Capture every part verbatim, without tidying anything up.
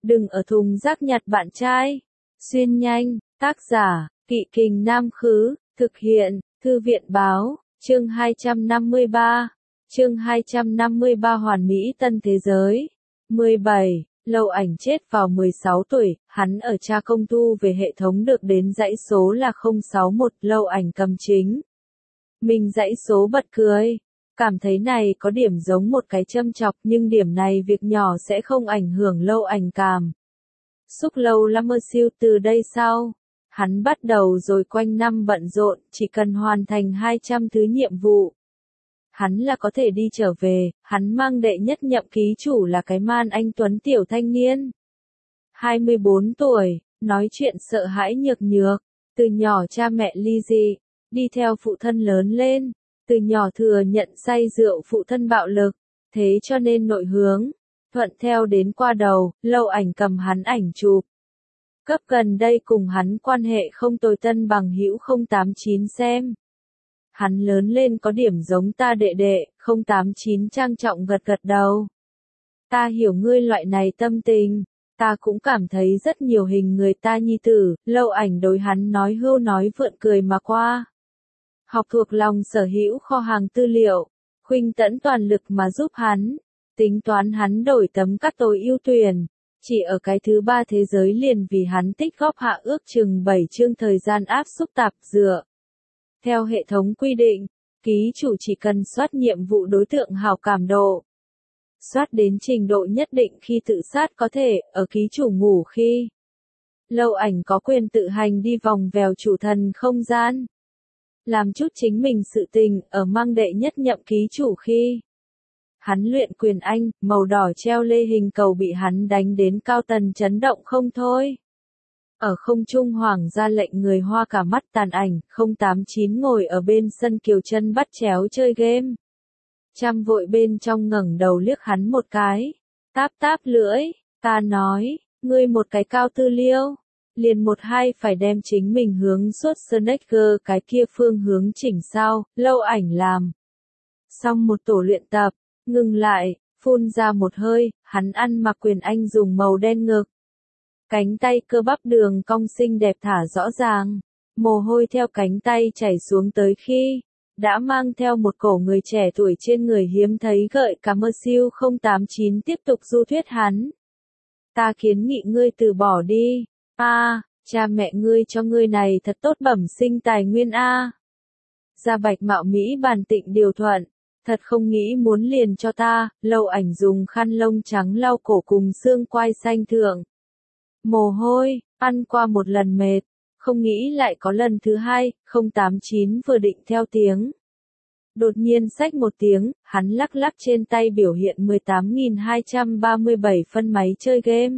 Đừng ở thùng rác nhặt bạn trai. Xuyên nhanh, tác giả, Kỵ Kình Nam Khứ, thực hiện, Thư viện Báo, chương hai trăm năm mươi ba. Chương hai trăm năm mươi ba Hoàn Mỹ Tân Thế Giới. mười bảy. Lâu Ảnh chết vào mười sáu tuổi, hắn ở tra công thu về hệ thống được đến dãy số là không sáu mốt, Lâu Ảnh cầm chính. Mình dãy số bật cười. Cảm thấy này có điểm giống một cái châm chọc, nhưng điểm này việc nhỏ sẽ không ảnh hưởng Lâu Ảnh cảm xúc lâu lắm mơ siêu từ đây sau. Hắn bắt đầu rồi quanh năm bận rộn, chỉ cần hoàn thành hai trăm thứ nhiệm vụ. Hắn là có thể đi trở về, hắn mang đệ nhất nhậm ký chủ là cái man anh tuấn tiểu thanh niên. hai mươi bốn tuổi, nói chuyện sợ hãi nhược nhược, từ nhỏ cha mẹ ly dị, đi theo phụ thân lớn lên, từ nhỏ thừa nhận say rượu phụ thân bạo lực, thế cho nên nội hướng, thuận theo đến qua đầu, Lâu Ảnh cầm hắn ảnh chụp. Cấp gần đây cùng hắn quan hệ không tồi tân bằng hữu không tám chín xem. Hắn lớn lên có điểm giống ta đệ đệ, không tám chín trang trọng gật gật đầu. Ta hiểu ngươi loại này tâm tình, ta cũng cảm thấy rất nhiều hình người ta nhi tử, Lâu Ảnh đối hắn nói hưu nói vượn cười mà qua. Học thuộc lòng sở hữu kho hàng tư liệu, khuynh tẫn toàn lực mà giúp hắn, tính toán hắn đổi tấm cắt tối ưu tuyển. Chỉ ở cái thứ ba thế giới liền vì hắn tích góp hạ ước chừng bảy chương thời gian áp xúc tạp dựa. Theo hệ thống quy định, ký chủ chỉ cần soát nhiệm vụ đối tượng hảo cảm độ. Soát đến trình độ nhất định khi tự sát có thể, ở ký chủ ngủ khi. Lâu Ảnh có quyền tự hành đi vòng vèo chủ thần không gian. Làm chút chính mình sự tình, ở mang đệ nhất nhậm ký chủ khi. Hắn luyện quyền anh, màu đỏ treo lê hình cầu bị hắn đánh đến cao tần chấn động không thôi. Ở không trung hoàng ra lệnh người hoa cả mắt tàn ảnh, không tám chín ngồi ở bên sân kiều chân bắt chéo chơi game. Trăm vội bên trong ngẩng đầu liếc hắn một cái, táp táp lưỡi, ta nói, ngươi một cái cao tư liêu, liền một hai phải đem chính mình hướng suốt Snake cái kia phương hướng chỉnh sao, Lâu Ảnh làm. Xong một tổ luyện tập. Ngừng lại, phun ra một hơi, hắn ăn mặc quyền anh dùng màu đen ngực. Cánh tay cơ bắp đường cong xinh đẹp thả rõ ràng, mồ hôi theo cánh tay chảy xuống tới khi, đã mang theo một cổ người trẻ tuổi trên người hiếm thấy gợi cả mơ siêu không tám chín tiếp tục du thuyết hắn. Ta kiến nghị ngươi từ bỏ đi, a, cha mẹ ngươi cho ngươi này thật tốt bẩm sinh tài nguyên a. Gia Bạch mạo Mỹ bàn tịnh điều thuận. Thật không nghĩ muốn liền cho ta, Lâu Ảnh dùng khăn lông trắng lau cổ cùng xương quai xanh thượng. Mồ hôi, ăn qua một lần mệt, không nghĩ lại có lần thứ hai, không tám chín vừa định theo tiếng. Đột nhiên xách một tiếng, hắn lắc lắc trên tay biểu hiện mười tám nghìn hai trăm ba mươi bảy phân máy chơi game.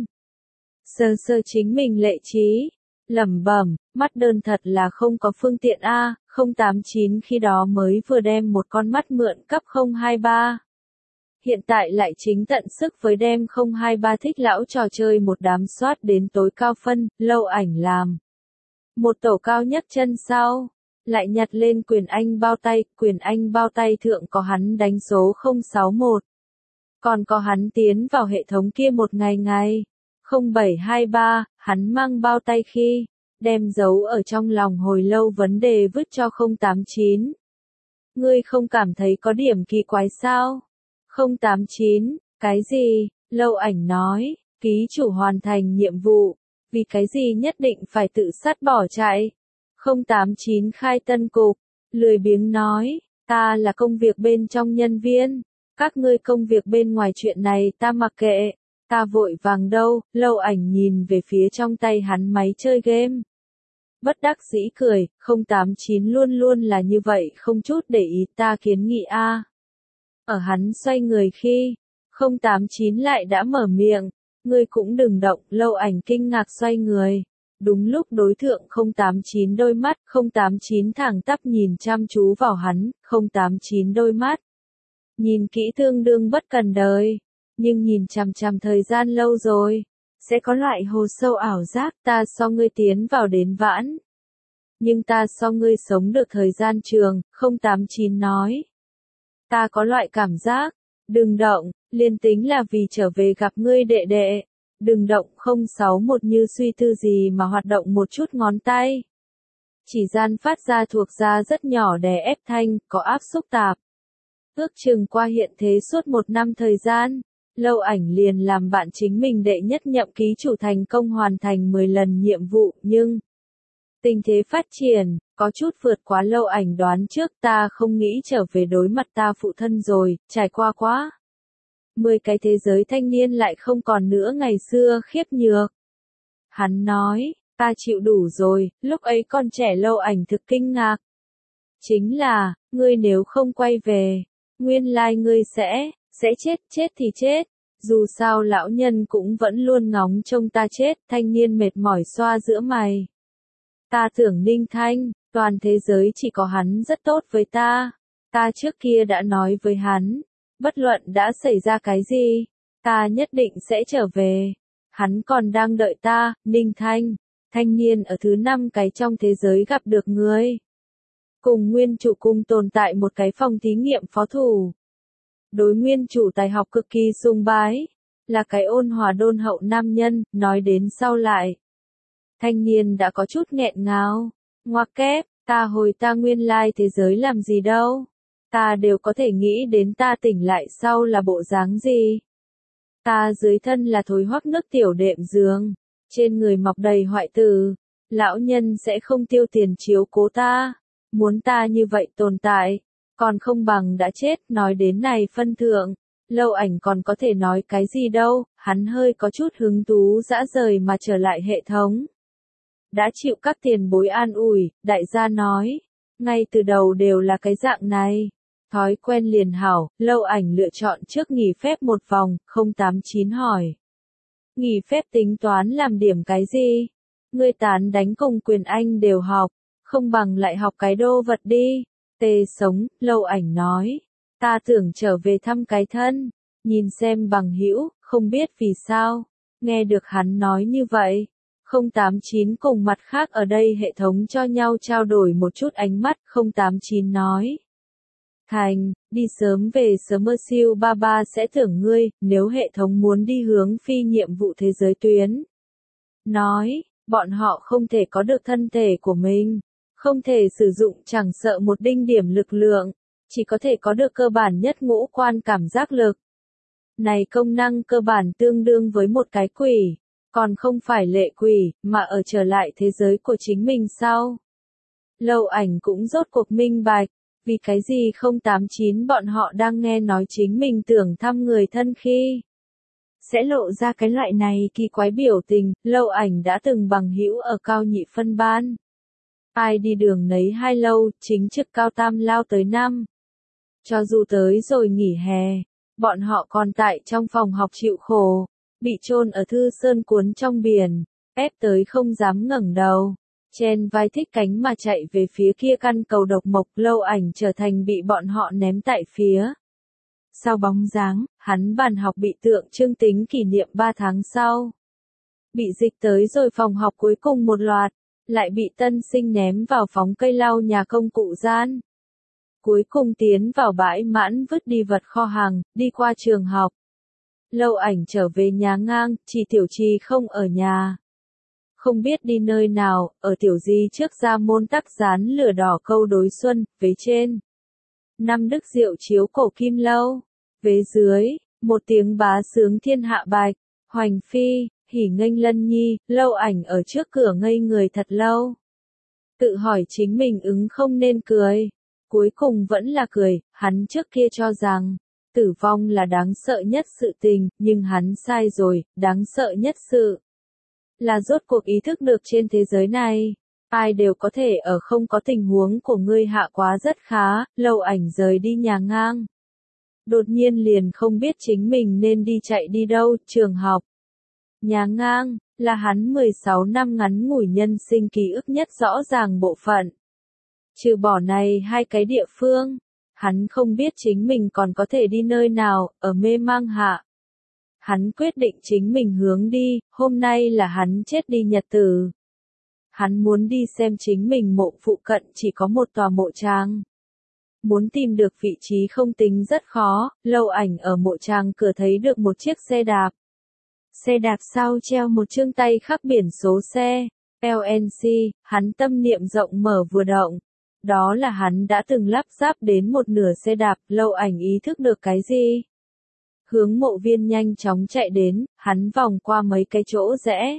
Sơ sơ chính mình lệ trí, lẩm bẩm, mắt đơn thật là không có phương tiện a. không tám chín khi đó mới vừa đem một con mắt mượn cấp không hai ba. Hiện tại lại chính tận sức với đem không hai ba thích lão trò chơi một đám soát đến tối cao phân, Lâu Ảnh làm. Một tổ cao nhất chân sau, lại nhặt lên quyền anh bao tay, quyền anh bao tay thượng có hắn đánh số không sáu mốt. Còn có hắn tiến vào hệ thống kia một ngày ngày, không bảy hai ba, hắn mang bao tay khi. Đem giấu ở trong lòng hồi lâu vấn đề vứt cho không tám chín. Ngươi không cảm thấy có điểm kỳ quái sao? không tám chín, cái gì? Lâu Ảnh nói, ký chủ hoàn thành nhiệm vụ, vì cái gì nhất định phải tự sát bỏ chạy? không tám chín khai tân cục, lười biếng nói, ta là công việc bên trong nhân viên, các ngươi công việc bên ngoài chuyện này ta mặc kệ, ta vội vàng đâu, Lâu Ảnh nhìn về phía trong tay hắn máy chơi game. Bất đắc dĩ cười, không tám chín luôn luôn là như vậy không chút để ý ta kiến nghị a. Ở hắn xoay người khi, không tám chín lại đã mở miệng, ngươi cũng đừng động, Lâu Ảnh kinh ngạc xoay người. Đúng lúc đối tượng không tám chín đôi mắt, không tám chín thẳng tắp nhìn chăm chú vào hắn, không tám chín đôi mắt. Nhìn kỹ tương đương bất cần đời, nhưng nhìn chằm chằm thời gian lâu rồi. Sẽ có loại hồ sâu ảo giác ta so ngươi tiến vào đến vãn. Nhưng ta so ngươi sống được thời gian trường, không tám chín nói. Ta có loại cảm giác, đừng động, liền tính là vì trở về gặp ngươi đệ đệ, Đừng động không sáu một như suy tư gì mà hoạt động một chút ngón tay. Chỉ gian phát ra thuộc ra rất nhỏ đè ép thanh, có áp xúc tạp. Ước chừng qua hiện thế suốt một năm thời gian, Lâu Ảnh liền làm bạn chính mình đệ nhất nhậm ký chủ thành công hoàn thành mười lần nhiệm vụ, nhưng tình thế phát triển, có chút vượt quá Lâu Ảnh đoán trước, ta không nghĩ trở về đối mặt ta phụ thân rồi, trải qua quá. Mười cái thế giới thanh niên lại không còn nữa ngày xưa khiếp nhược. Hắn nói, ta chịu đủ rồi, lúc ấy con trẻ Lâu Ảnh thực kinh ngạc. Chính là, ngươi nếu không quay về, nguyên lai ngươi sẽ, sẽ chết, chết thì chết. Dù sao lão nhân cũng vẫn luôn ngóng trông ta chết, thanh niên mệt mỏi xoa giữa mày. Ta tưởng Ninh Thanh, toàn thế giới chỉ có hắn rất tốt với ta. Ta trước kia đã nói với hắn, bất luận đã xảy ra cái gì, ta nhất định sẽ trở về. Hắn còn đang đợi ta, Ninh Thanh. Thanh niên ở thứ năm cái trong thế giới gặp được người. Cùng nguyên chủ cung tồn tại một cái phòng thí nghiệm phó thủ. Đối nguyên chủ tài học cực kỳ sùng bái, là cái ôn hòa đôn hậu nam nhân, nói đến sau lại. Thanh niên đã có chút nghẹn ngào, ngoặc kép, ta hồi ta nguyên lai thế giới làm gì đâu, ta đều có thể nghĩ đến ta tỉnh lại sau là bộ dáng gì. Ta dưới thân là thối hoắc nước tiểu đệm giường, trên người mọc đầy hoại tử, lão nhân sẽ không tiêu tiền chiếu cố ta, muốn ta như vậy tồn tại. Còn không bằng đã chết, nói đến này phân thượng, Lâu Ảnh còn có thể nói cái gì đâu, hắn hơi có chút hứng thú dã rời mà trở lại hệ thống. Đã chịu các tiền bối an ủi, đại gia nói, ngay từ đầu đều là cái dạng này. Thói quen liền hảo, Lâu Ảnh lựa chọn trước nghỉ phép một vòng, không tám chín hỏi. Nghỉ phép tính toán làm điểm cái gì? Ngươi tán đánh cùng quyền Anh đều học, không bằng lại học cái đô vật đi. Tê sống, Lâu Ảnh nói, ta tưởng trở về thăm cái thân, nhìn xem bằng hữu, không biết vì sao, nghe được hắn nói như vậy, không tám chín cùng mặt khác ở đây hệ thống cho nhau trao đổi một chút ánh mắt, không tám chín nói. Thành, đi sớm về sớm mơ siêu ba ba sẽ thưởng ngươi, nếu hệ thống muốn đi hướng phi nhiệm vụ thế giới tuyến. Nói, bọn họ không thể có được thân thể của mình. Không thể sử dụng chẳng sợ một đinh điểm lực lượng, chỉ có thể có được cơ bản nhất ngũ quan cảm giác lực. Này công năng cơ bản tương đương với một cái quỷ, còn không phải lệ quỷ, mà ở trở lại thế giới của chính mình sau. Lâu Ảnh cũng rốt cuộc minh bạch, vì cái gì không tám chín bọn họ đang nghe nói chính mình tưởng thăm người thân khi sẽ lộ ra cái loại này kỳ quái biểu tình. Lâu Ảnh đã từng bằng hữu ở cao nhị phân ban. Ai đi đường nấy hai lâu, chính trực cao tam lao tới năm. Cho dù tới rồi nghỉ hè, bọn họ còn tại trong phòng học chịu khổ, bị chôn ở thư sơn cuốn trong biển, ép tới không dám ngẩng đầu, chen vai thích cánh mà chạy về phía kia căn cầu độc mộc. Lâu Ảnh trở thành bị bọn họ ném tại phía sau bóng dáng, hắn bàn học bị tượng trưng tính kỷ niệm ba tháng sau. Bị dịch tới rồi phòng học cuối cùng một loạt. Lại bị tân sinh ném vào phóng cây lau nhà công cụ gian. Cuối cùng tiến vào bãi mãn vứt đi vật kho hàng, đi qua trường học. Lâu Ảnh trở về nhà ngang, chỉ Tiểu Trì không ở nhà. Không biết đi nơi nào, ở Tiểu Di trước ra môn tắc dán lửa đỏ câu đối xuân, vế trên. Năm đức diệu chiếu cổ kim lâu. Vế dưới, một tiếng bá sướng thiên hạ bạch, hoành phi. Hỉ nghênh lân nhi, Lâu Ảnh ở trước cửa ngây người thật lâu. Tự hỏi chính mình ứng không nên cười. Cuối cùng vẫn là cười, hắn trước kia cho rằng, tử vong là đáng sợ nhất sự tình, nhưng hắn sai rồi, đáng sợ nhất sự. Là rốt cuộc ý thức được trên thế giới này, ai đều có thể ở không có tình huống của ngươi hạ quá rất khá. Lâu Ảnh rời đi nhà ngang. Đột nhiên liền không biết chính mình nên đi chạy đi đâu, trường học. Nhà ngang, là hắn mười sáu năm ngắn ngủi nhân sinh ký ức nhất rõ ràng bộ phận. Trừ bỏ này hai cái địa phương, hắn không biết chính mình còn có thể đi nơi nào, ở mê mang hạ. Hắn quyết định chính mình hướng đi, hôm nay là hắn chết đi nhật tử. Hắn muốn đi xem chính mình mộ phụ cận chỉ có một tòa mộ trang. Muốn tìm được vị trí không tính rất khó, Lâu Ảnh ở mộ trang cửa thấy được một chiếc xe đạp. Xe đạp sau treo một chương tay khắc biển số xe, L N C, hắn tâm niệm rộng mở vừa động. Đó là hắn đã từng lắp ráp đến một nửa xe đạp, Lâu Ảnh ý thức được cái gì? Hướng Mộ Viên nhanh chóng chạy đến, hắn vòng qua mấy cái chỗ rẽ.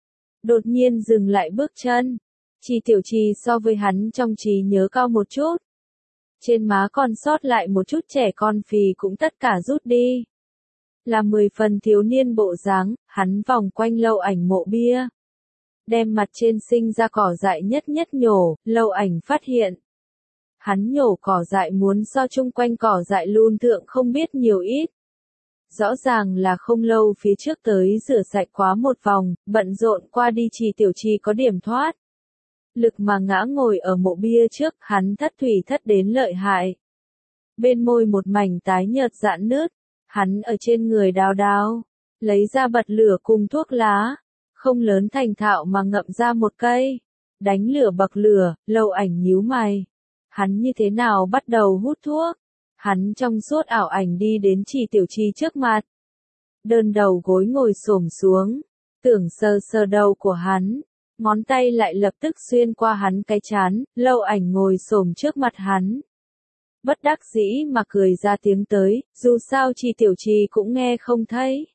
Đột nhiên dừng lại bước chân. Chi Tiểu Trì so với hắn trong trí nhớ cao một chút. Trên má còn sót lại một chút trẻ con phì cũng tất cả rút đi. Là mười phần thiếu niên bộ dáng, hắn vòng quanh Lâu Ảnh mộ bia. Đem mặt trên sinh ra cỏ dại nhất nhất nhổ, Lâu Ảnh phát hiện. Hắn nhổ cỏ dại muốn so chung quanh cỏ dại luôn thượng không biết nhiều ít. Rõ ràng là không lâu phía trước tới rửa sạch quá một vòng, bận rộn qua đi Chi Tiểu Trì có điểm thoát. Lực mà ngã ngồi ở mộ bia trước, hắn thất thủy thất đến lợi hại. Bên môi một mảnh tái nhợt rạn nứt, hắn ở trên người đào đào, lấy ra bật lửa cùng thuốc lá, không lớn thành thạo mà ngậm ra một cây, đánh lửa bậc lửa, Lâu Ảnh nhíu mày. Hắn như thế nào bắt đầu hút thuốc? Hắn trong suốt ảo ảnh đi đến Chi Tiểu Trì trước mặt. Đơn đầu gối ngồi xổm xuống, tưởng sờ sờ đầu của hắn, ngón tay lại lập tức xuyên qua hắn cái trán, Lâu Ảnh ngồi xổm trước mặt hắn. Bất đắc dĩ mà cười ra tiếng tới, dù sao Chi Tiểu Trì cũng nghe không thấy.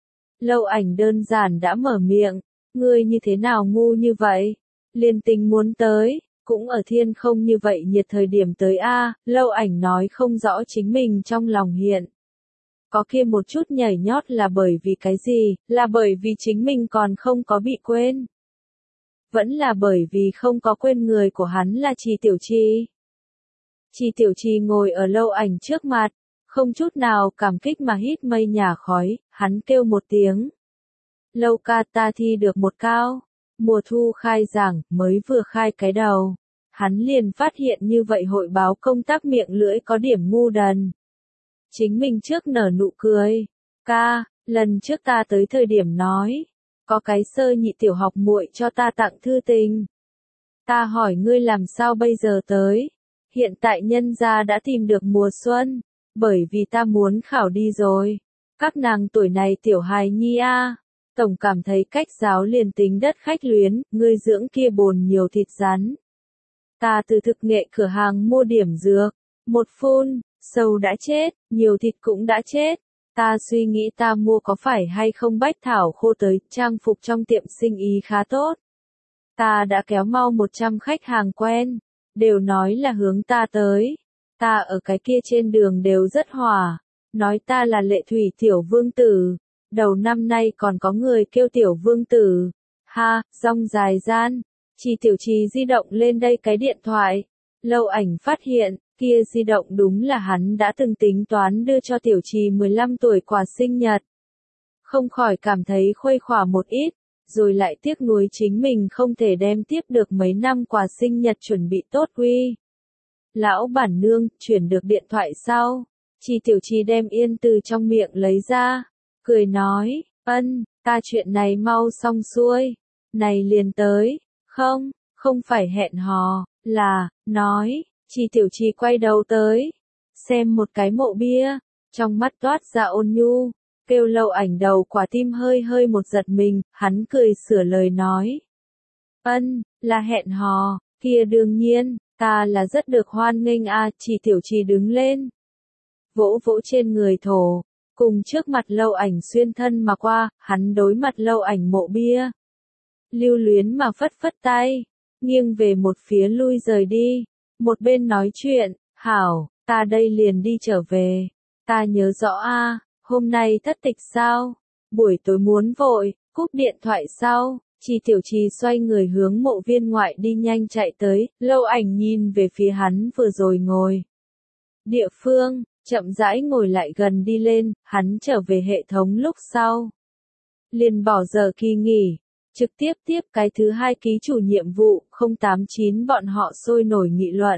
Lâu Ảnh đơn giản đã mở miệng, ngươi như thế nào ngu như vậy? Liên Tình muốn tới, cũng ở thiên không như vậy nhiệt thời điểm tới a, Lâu Ảnh nói không rõ chính mình trong lòng hiện. Có kia một chút nhảy nhót là bởi vì cái gì, là bởi vì chính mình còn không có bị quên. Vẫn là bởi vì không có quên người của hắn là Chi Tiểu Trì. Chi Tiểu Trì ngồi ở Lâu Ảnh trước mặt, không chút nào cảm kích mà hít mây nhà khói, hắn kêu một tiếng. Lâu ca ta thi được một cao, mùa thu khai giảng, mới vừa khai cái đầu. Hắn liền phát hiện như vậy hội báo công tác miệng lưỡi có điểm ngu đần. Chính mình trước nở nụ cười. Ca, lần trước ta tới thời điểm nói, có cái sơ nhị tiểu học muội cho ta tặng thư tình. Ta hỏi ngươi làm sao bây giờ tới? Hiện tại nhân gia đã tìm được mùa xuân, bởi vì ta muốn khảo đi rồi. Các nàng tuổi này tiểu hài nhi a, tổng cảm thấy cách giáo liền tính đất khách luyến, ngươi dưỡng kia bồn nhiều thịt rắn. Ta từ thực nghệ cửa hàng mua điểm dược, một phun, sâu đã chết, nhiều thịt cũng đã chết. Ta suy nghĩ ta mua có phải hay không bách thảo khô tới, trang phục trong tiệm sinh ý khá tốt. Ta đã kéo mau một trăm khách hàng quen, đều nói là hướng ta tới. Ta ở cái kia trên đường đều rất hòa, nói ta là Lệ Thủy tiểu vương tử. Đầu năm nay còn có người kêu tiểu vương tử. Ha, rong dài gian. Chi Tiểu Trì di động lên đây cái điện thoại. Lâu Ảnh phát hiện, kia di động đúng là hắn đã từng tính toán đưa cho Tiểu Trì mười lăm tuổi quà sinh nhật. Không khỏi cảm thấy khuây khỏa một ít, rồi lại tiếc nuối chính mình không thể đem tiếp được mấy năm quà sinh nhật chuẩn bị tốt quy. Lão bản nương, chuyển được điện thoại sau. Chi Tiểu Trì đem yên từ trong miệng lấy ra, cười nói, ân, ta chuyện này mau xong xuôi, này liền tới. Không, không phải hẹn hò, là, nói, Chi Tiểu Trì quay đầu tới, xem một cái mộ bia, trong mắt toát ra ôn nhu, kêu Lâu Ảnh đầu quả tim hơi hơi một giật mình, hắn cười sửa lời nói. Ân, là hẹn hò, kia đương nhiên, ta là rất được hoan nghênh a, Chi Tiểu Trì đứng lên, vỗ vỗ trên người thổ, cùng trước mặt Lâu Ảnh xuyên thân mà qua, hắn đối mặt Lâu Ảnh mộ bia. Lưu luyến mà phất phất tay, nghiêng về một phía lui rời đi, một bên nói chuyện, hảo, ta đây liền đi trở về, ta nhớ rõ a, hôm nay thất tịch sao, buổi tối muốn vội, cúp điện thoại sau, Chi Tiểu Trì xoay người hướng mộ viên ngoại đi nhanh chạy tới, Lâu Ảnh nhìn về phía hắn vừa rồi ngồi. Địa phương, chậm rãi ngồi lại gần đi lên, hắn trở về hệ thống lúc sau. Liền bỏ giờ kỳ nghỉ. Trực tiếp tiếp cái thứ hai ký chủ nhiệm vụ, không tám chín bọn họ sôi nổi nghị luận.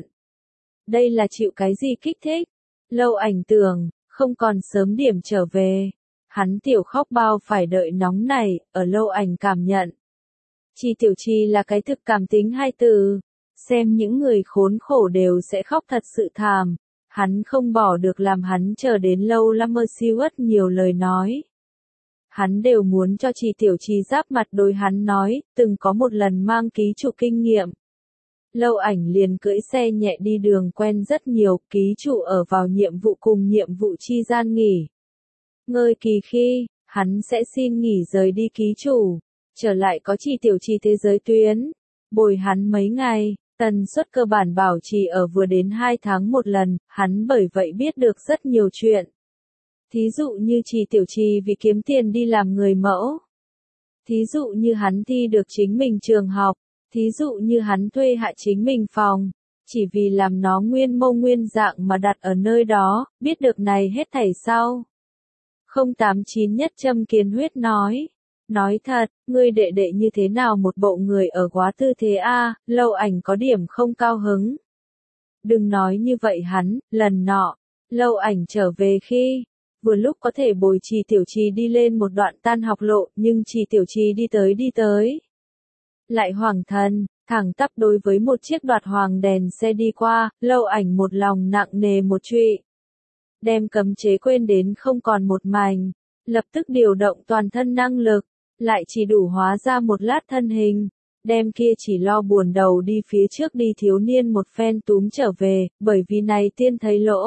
Đây là chịu cái gì kích thích? Lâu Ảnh tưởng, không còn sớm điểm trở về. Hắn tiểu khóc bao phải đợi nóng này, ở Lâu Ảnh cảm nhận. Chi Tiểu Trì là cái thực cảm tính hai từ. Xem những người khốn khổ đều sẽ khóc thật sự thàm. Hắn không bỏ được làm hắn chờ đến lâu lắm mơ siêu ất nhiều lời nói. hắn đều muốn cho Trì Tiểu Trì giáp mặt đối hắn nói, từng có một lần mang ký chủ kinh nghiệm. Lâu Ảnh liền cưỡi xe nhẹ đi đường quen rất nhiều, ký chủ ở vào nhiệm vụ cùng nhiệm vụ chi gian nghỉ. Ngơi kỳ khi, hắn sẽ xin nghỉ rời đi ký chủ, trở lại có Trì Tiểu Trì thế giới tuyến, bồi hắn mấy ngày, tần suất cơ bản bảo trì ở vừa đến hai tháng một lần, hắn bởi vậy biết được rất nhiều chuyện. Thí dụ như Trì Tiểu Trì vì kiếm tiền đi làm người mẫu. Thí dụ như hắn thi được chính mình trường học. Thí dụ như hắn thuê hạ chính mình phòng. Chỉ vì làm nó nguyên mô nguyên dạng mà đặt ở nơi đó, biết được này hết thảy sau. không tám chín Nhất Châm Kiến Huyết nói. Nói thật, ngươi đệ đệ như thế nào một bộ người ở quá tư thế a? Lâu Ảnh có điểm không cao hứng. Đừng nói như vậy hắn, lần nọ, Lâu Ảnh trở về khi, vừa lúc có thể bồi Trì Tiểu Trì đi lên một đoạn tan học lộ, nhưng Trì Tiểu Trì đi tới đi tới. Lại hoàng thần, thẳng tắp đối với một chiếc đoạt hoàng đèn xe đi qua, Lâu Ảnh một lòng nặng nề một trụy. Đem cấm chế quên đến không còn một mảnh, lập tức điều động toàn thân năng lực, lại chỉ đủ hóa ra một lát thân hình, đem kia chỉ lo buồn đầu đi phía trước đi thiếu niên một phen túm trở về, bởi vì này tiên thấy lỗ.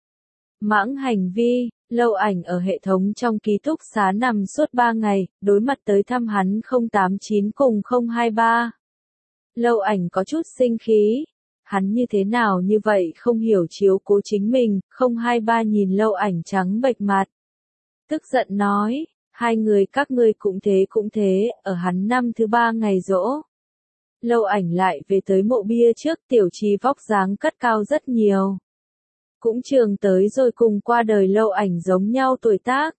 Mãng hành vi, Lâu Ảnh ở hệ thống trong ký túc xá nằm suốt ba ngày, đối mặt tới thăm hắn không tám chín cùng không hai ba. Lâu Ảnh có chút sinh khí. Hắn như thế nào như vậy không hiểu chiếu cố chính mình, không hai ba nhìn Lâu Ảnh trắng bệch mặt. Tức giận nói, hai người các ngươi cũng thế cũng thế, ở hắn năm thứ ba ngày giỗ. Lâu Ảnh lại về tới mộ bia trước, Tiểu Trì vóc dáng cất cao rất nhiều. Cũng trường tới rồi cùng qua đời Lâu Ảnh giống nhau tuổi tác.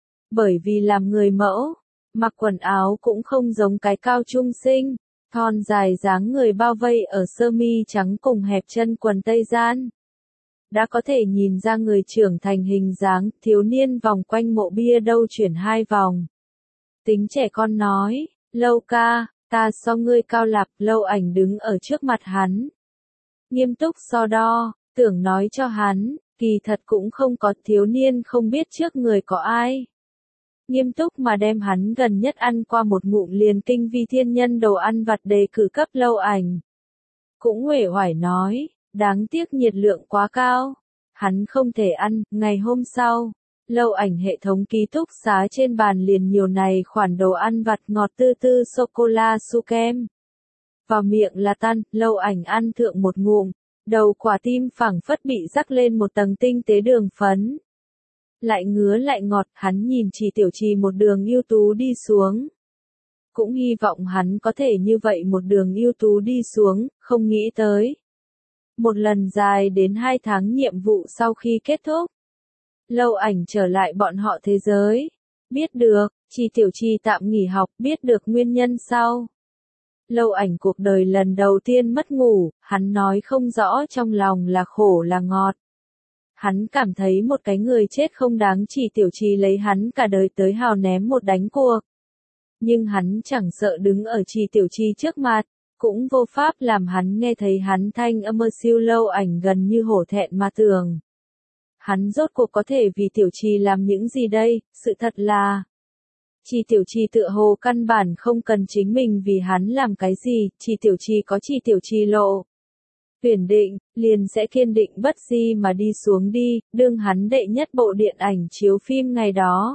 Bởi vì làm người mẫu, mặc quần áo cũng không giống cái cao trung sinh, thon dài dáng người bao vây ở sơ mi trắng cùng hẹp chân quần tây gian. Đã có thể nhìn ra người trưởng thành hình dáng, thiếu niên vòng quanh mộ bia đâu chuyển hai vòng. Tính trẻ con nói, Lâu ca, ta so ngươi cao lạp. Lâu Ảnh đứng ở trước mặt hắn. Nghiêm túc so đo. Tưởng nói cho hắn, kỳ thật cũng không có, thiếu niên không biết trước người có ai. Nghiêm túc mà đem hắn gần nhất ăn qua một ngụm liền kinh vi thiên nhân đồ ăn vặt đề cử cấp Lâu Ảnh. Cũng uể oải nói, đáng tiếc nhiệt lượng quá cao. Hắn không thể ăn. Ngày hôm sau, Lâu Ảnh hệ thống ký túc xá trên bàn liền nhiều này khoản đồ ăn vặt ngọt tư tư sô-cô-la su kem. Vào miệng là tan, Lâu Ảnh ăn thượng một ngụm. Đầu quả tim phẳng phất bị rắc lên một tầng tinh tế đường phấn. Lại ngứa lại ngọt, hắn nhìn Trì Tiểu Trì một đường ưu tú đi xuống. Cũng hy vọng hắn có thể như vậy một đường ưu tú đi xuống, không nghĩ tới. Một lần dài đến hai tháng nhiệm vụ sau khi kết thúc. Lâu Ảnh trở lại bọn họ thế giới. Biết được, Trì Tiểu Trì tạm nghỉ học, biết được nguyên nhân sau. Lâu Ảnh cuộc đời lần đầu tiên mất ngủ, hắn nói không rõ trong lòng là khổ là ngọt. Hắn cảm thấy một cái người chết không đáng Trì Tiểu Trì lấy hắn cả đời tới hào ném một đánh cuộc. Nhưng hắn chẳng sợ đứng ở Trì Tiểu Trì trước mặt, cũng vô pháp làm hắn nghe thấy hắn thanh âm siêu. Lâu Ảnh gần như hổ thẹn mà tưởng. Hắn rốt cuộc có thể vì Tiểu Trì làm những gì đây, sự thật là... Trì Tiểu Trì tựa hồ căn bản không cần chính mình vì hắn làm cái gì, Trì Tiểu Trì có Trì Tiểu Trì lộ. Tuyển định, liền sẽ kiên định bất di mà đi xuống đi, đương hắn đệ nhất bộ điện ảnh chiếu phim ngày đó.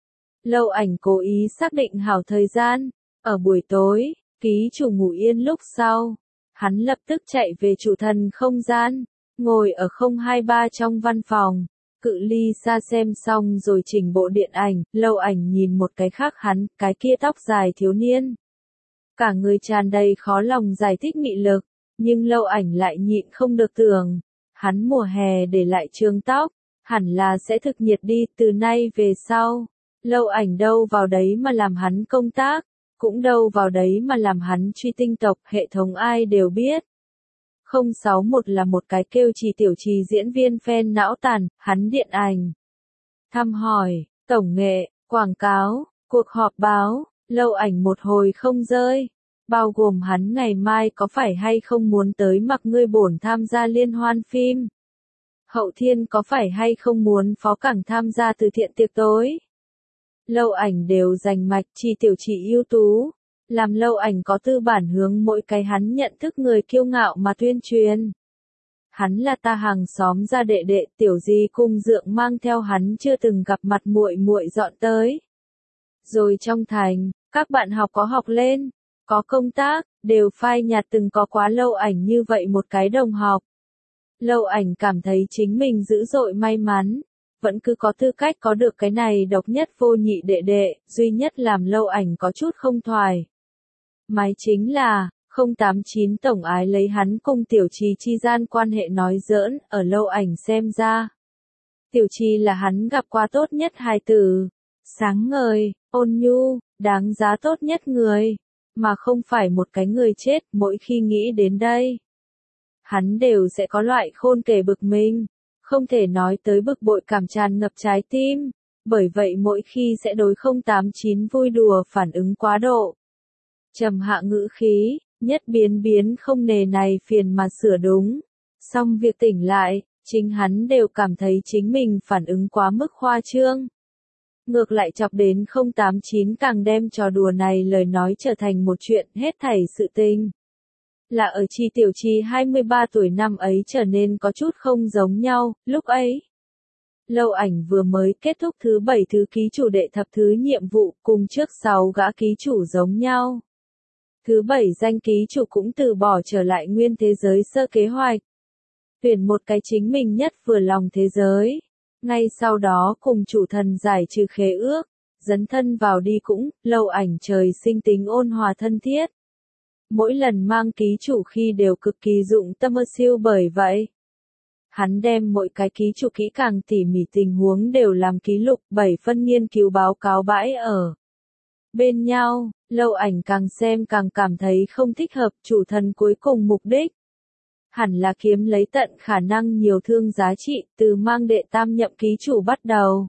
Lâu Ảnh cố ý xác định hảo thời gian, ở buổi tối, ký chủ ngủ yên lúc sau. Hắn lập tức chạy về chủ thần không gian, ngồi ở không hai ba trong văn phòng. Cự ly xa xem xong rồi chỉnh bộ điện ảnh, Lâu Ảnh nhìn một cái khác hắn, cái kia tóc dài thiếu niên. Cả người tràn đầy khó lòng giải thích mị lực, nhưng Lâu Ảnh lại nhịn không được tưởng. Hắn mùa hè để lại trường tóc, hẳn là sẽ thực nhiệt đi, từ nay về sau. Lâu Ảnh đâu vào đấy mà làm hắn công tác, cũng đâu vào đấy mà làm hắn truy tinh tộc, hệ thống ai đều biết. không sáu một là một cái kêu Trì Tiểu Trì diễn viên fan não tàn, hắn điện ảnh. Thăm hỏi, tổng nghệ, quảng cáo, cuộc họp báo, Lâu Ảnh một hồi không rơi. Bao gồm hắn ngày mai có phải hay không muốn tới Mặc Ngươi Bổn tham gia liên hoan phim. Hậu Thiên có phải hay không muốn phó cảng tham gia từ thiện tiệc tối. Lâu Ảnh đều giành mạch Chi Tiểu Chi ưu tú, làm Lâu Ảnh có tư bản hướng mỗi cái hắn nhận thức người kiêu ngạo mà tuyên truyền. Hắn là ta hàng xóm gia đệ đệ, Tiểu Di cung dượng mang theo hắn chưa từng gặp mặt muội muội dọn tới. Rồi trong thành, các bạn học có học lên, có công tác, đều phai nhạt từng có quá Lâu Ảnh như vậy một cái đồng học. Lâu Ảnh cảm thấy chính mình dữ dội may mắn, vẫn cứ có tư cách có được cái này độc nhất vô nhị đệ đệ, duy nhất làm Lâu Ảnh có chút không thoải mái chính là, không tám chín tổng ái lấy hắn cùng Tiểu Chi chi gian quan hệ nói giỡn, ở Lâu Ảnh xem ra. Tiểu Chi là hắn gặp qua tốt nhất hài tử, sáng ngời, ôn nhu, đáng giá tốt nhất người, mà không phải một cái người chết. Mỗi khi nghĩ đến đây, hắn đều sẽ có loại khôn kể bực mình, không thể nói tới bực bội cảm tràn ngập trái tim, bởi vậy mỗi khi sẽ đối không tám chín vui đùa phản ứng quá độ. Trầm hạ ngữ khí, nhất biến biến không nề này phiền mà sửa đúng. Xong việc tỉnh lại, chính hắn đều cảm thấy chính mình phản ứng quá mức khoa trương. Ngược lại chọc đến không tám chín càng đem trò đùa này lời nói trở thành một chuyện hết thảy sự tình. Là ở Chi Tiểu Chi hai mươi ba tuổi năm ấy trở nên có chút không giống nhau, lúc ấy. Lâu Ảnh vừa mới kết thúc thứ bảy thứ ký chủ đệ thập thứ nhiệm vụ cùng trước sáu gã ký chủ giống nhau. Thứ bảy danh ký chủ cũng từ bỏ trở lại nguyên thế giới sơ kế hoạch. Tuyển một cái chính mình nhất vừa lòng thế giới. Ngay sau đó cùng chủ thần giải trừ khế ước, dấn thân vào đi cũng, Lâu Ảnh trời sinh tính ôn hòa thân thiết. Mỗi lần mang ký chủ khi đều cực kỳ dụng tâm ơ siêu bởi vậy. Hắn đem mỗi cái ký chủ kỹ càng tỉ mỉ tình huống đều làm ký lục bảy phân nghiên cứu báo cáo bãi ở bên nhau. Lâu Ảnh càng xem càng cảm thấy không thích hợp. Chủ thần cuối cùng mục đích hẳn là kiếm lấy tận khả năng nhiều thương giá trị, từ mang đệ tam nhậm ký chủ bắt đầu.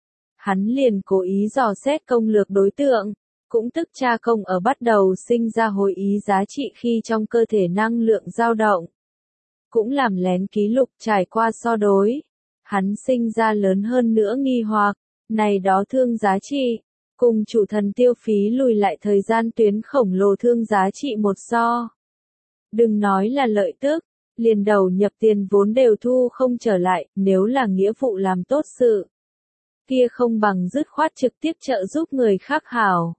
Hắn liền cố ý dò xét công lược đối tượng, cũng tức tra công ở bắt đầu sinh ra hồi ý giá trị khi trong cơ thể năng lượng dao động. Cũng làm lén ký lục trải qua so đối. Hắn sinh ra lớn hơn nữa nghi hoặc, này đó thương giá trị, cùng chủ thần tiêu phí lùi lại thời gian tuyến khổng lồ thương giá trị một so. Đừng nói là lợi tức, liền đầu nhập tiền vốn đều thu không trở lại, nếu là nghĩa vụ làm tốt sự. Kia không bằng dứt khoát trực tiếp trợ giúp người khác hảo.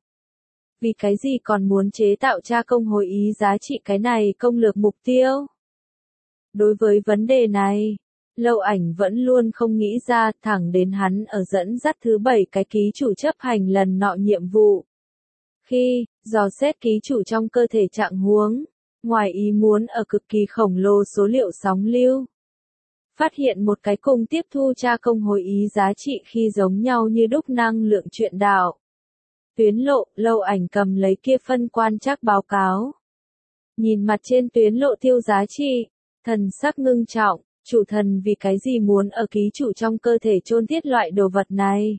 Vì cái gì còn muốn chế tạo tra công hồi ý giá trị cái này công lược mục tiêu? Đối với vấn đề này, Lâu Ảnh vẫn luôn không nghĩ ra, thẳng đến hắn ở dẫn dắt thứ bảy cái ký chủ chấp hành lần nọ nhiệm vụ. Khi, dò xét ký chủ trong cơ thể trạng huống, ngoài ý muốn ở cực kỳ khổng lồ số liệu sóng lưu. Phát hiện một cái cùng tiếp thu tra công hồi ý giá trị khi giống nhau như đúc năng lượng truyện đạo. Tuyến lộ, Lâu Ảnh cầm lấy kia phân quan trắc báo cáo. Nhìn mặt trên tuyến lộ tiêu giá trị, thần sắc ngưng trọng, chủ thần vì cái gì muốn ở ký chủ trong cơ thể chôn thiết loại đồ vật này.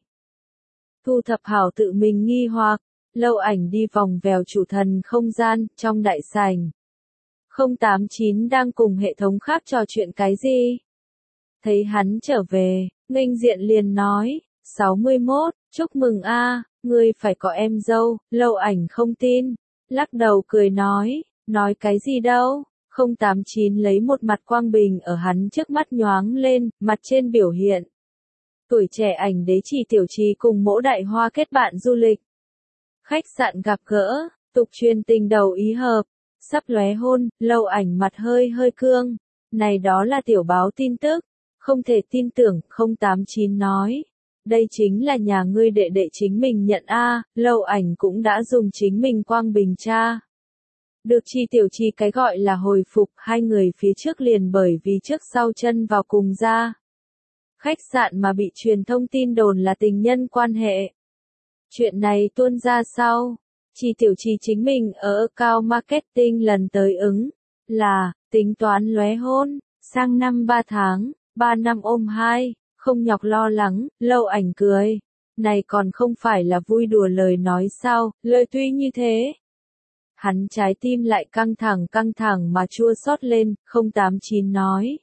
Thu thập hảo tự mình nghi hoặc, Lâu Ảnh đi vòng vèo chủ thần không gian, trong đại sảnh. không tám chín đang cùng hệ thống khác trò chuyện cái gì? Thấy hắn trở về, nghênh diện liền nói, sáu mươi mốt, chúc mừng a, ngươi phải có em dâu. Lâu Ảnh không tin, lắc đầu cười nói, nói cái gì đâu. không tám chín lấy một mặt quang bình ở hắn trước mắt nhoáng lên, mặt trên biểu hiện. Tuổi trẻ ảnh đế Chỉ Tiểu Chi cùng Mỗ Đại Hoa kết bạn du lịch. Khách sạn gặp gỡ, tục truyền tình đầu ý hợp, sắp lóe hôn. Lâu Ảnh mặt hơi hơi cương. Này đó là tiểu báo tin tức, không thể tin tưởng. không tám chín nói, đây chính là nhà ngươi đệ đệ chính mình nhận a. Lâu Ảnh cũng đã dùng chính mình quang bình tra. Được Chi Tiểu Chi cái gọi là hồi phục, hai người phía trước liền bởi vì trước sau chân vào cùng ra. Khách sạn mà bị truyền thông tin đồn là tình nhân quan hệ. Chuyện này tuôn ra sau, Chi Tiểu Chi chính mình ở cao marketing lần tới ứng, là, tính toán lóe hôn, sang năm ba tháng, ba năm ôm hai, không nhọc lo lắng. Lâu Ảnh cười, này còn không phải là vui đùa lời nói sao, lời tuy như thế. Hắn trái tim lại căng thẳng căng thẳng mà chua xót lên. không tám chín nói,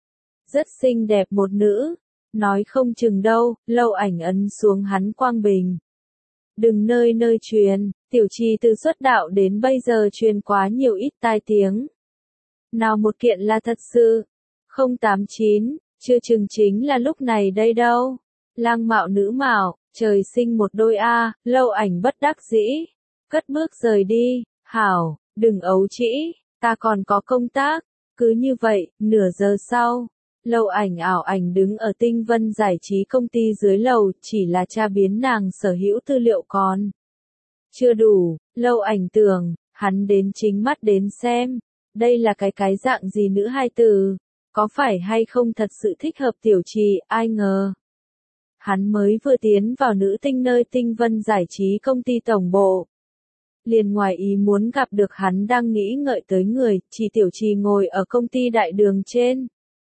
rất xinh đẹp một nữ, nói không chừng đâu. Lâu Ảnh ấn xuống hắn quang bình, đừng nơi nơi truyền, tiểu trì từ xuất đạo đến bây giờ truyền quá nhiều ít tai tiếng. Nào một kiện là thật sự. Không tám chín, chưa chừng chính là lúc này đây đâu. Lang mạo nữ mạo, trời sinh một đôi a, Lâu Ảnh bất đắc dĩ. Cất bước rời đi, hảo, đừng ấu trĩ, ta còn có công tác. Cứ như vậy, nửa giờ sau, Lâu Ảnh ảo ảnh đứng ở Tinh Vân Giải trí công ty dưới lầu, chỉ là tra biến nàng sở hữu tư liệu còn chưa đủ. Lâu Ảnh tưởng, hắn đến chính mắt đến xem, đây là cái cái dạng gì nữ hai từ, có phải hay không thật sự thích hợp tiểu trì, ai ngờ. Hắn mới vừa tiến vào nữ tinh nơi Tinh Vân Giải trí công ty tổng bộ. Liền ngoài ý muốn gặp được hắn đang nghĩ ngợi tới người, chỉ tiểu trì ngồi ở công ty đại đường trên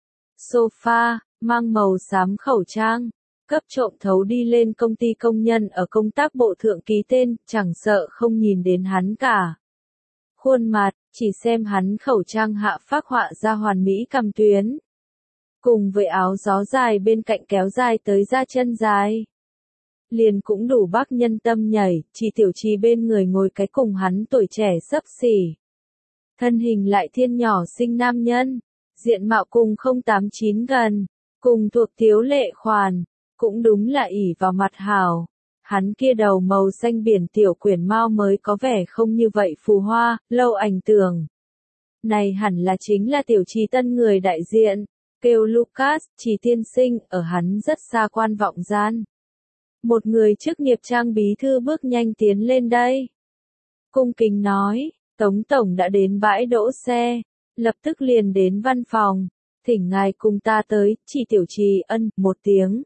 sofa, mang màu xám khẩu trang, cấp trộm thấu đi lên công ty công nhân ở công tác bộ thượng ký tên, chẳng sợ không nhìn đến hắn cả. Khuôn mặt, chỉ xem hắn khẩu trang hạ phác họa ra hoàn mỹ cằm tuyến. Cùng với áo gió dài bên cạnh kéo dài tới da chân dài. Liền cũng đủ bác nhân tâm nhảy, chỉ tiểu trì bên người ngồi cái cùng hắn tuổi trẻ xấp xỉ. Thân hình lại thiên nhỏ xinh nam nhân, diện mạo cùng không tám chín gần, cùng thuộc thiếu lệ khoản, cũng đúng là ỷ vào mặt hảo. Hắn kia đầu màu xanh biển tiểu quyển mao mới có vẻ không như vậy phù hoa. Lâu Ảnh tưởng. Này hẳn là chính là tiểu trì tân người đại diện, kêu Lucas, Trì tiên sinh, ở hắn rất xa quan vọng gian. Một người chức nghiệp trang bí thư bước nhanh tiến lên đây. Cung kính nói, Tống Tổng đã đến bãi đỗ xe, lập tức liền đến văn phòng, thỉnh ngài cùng ta tới. Chỉ tiểu trì ân một tiếng.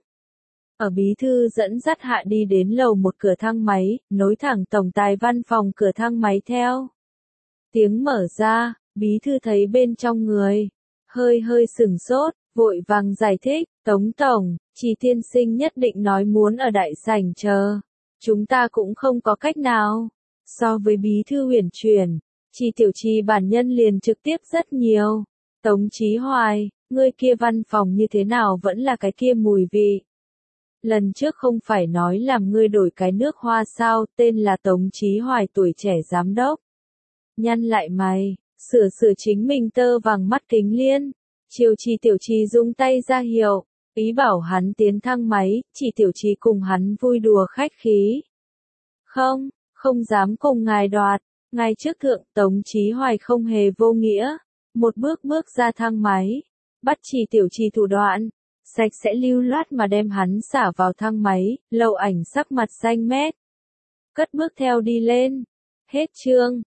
Ở bí thư dẫn dắt hạ đi đến lầu một cửa thang máy, nối thẳng tổng tài văn phòng cửa thang máy theo. Tiếng mở ra, bí thư thấy bên trong người, hơi hơi sửng sốt, vội vàng giải thích, Tống Tổng, Trì tiên sinh nhất định nói muốn ở đại sảnh chờ. Chúng ta cũng không có cách nào. So với bí thư huyền chuyển, Trì tiểu trì bản nhân liền trực tiếp rất nhiều. Tống Chí Hoài, ngươi kia văn phòng như thế nào vẫn là cái kia mùi vị. Lần trước không phải nói làm ngươi đổi cái nước hoa sao, tên là Tống Chí Hoài tuổi trẻ giám đốc. Nhăn lại mày, sửa sửa chính mình tơ vàng mắt kính liên. Chiều Trì tiểu trì dung tay ra hiệu, ý bảo hắn tiến thang máy. Trì tiểu trì cùng hắn vui đùa khách khí. Không, không dám cùng ngài đoạt. Ngài trước thượng. Tống Chí Hoài không hề vô nghĩa. Một bước bước ra thang máy, bắt Trì tiểu trì thủ đoạn, sạch sẽ lưu loát mà đem hắn xả vào thang máy. Lâu Ảnh sắc mặt xanh mét, cất bước theo đi lên. Hết chương.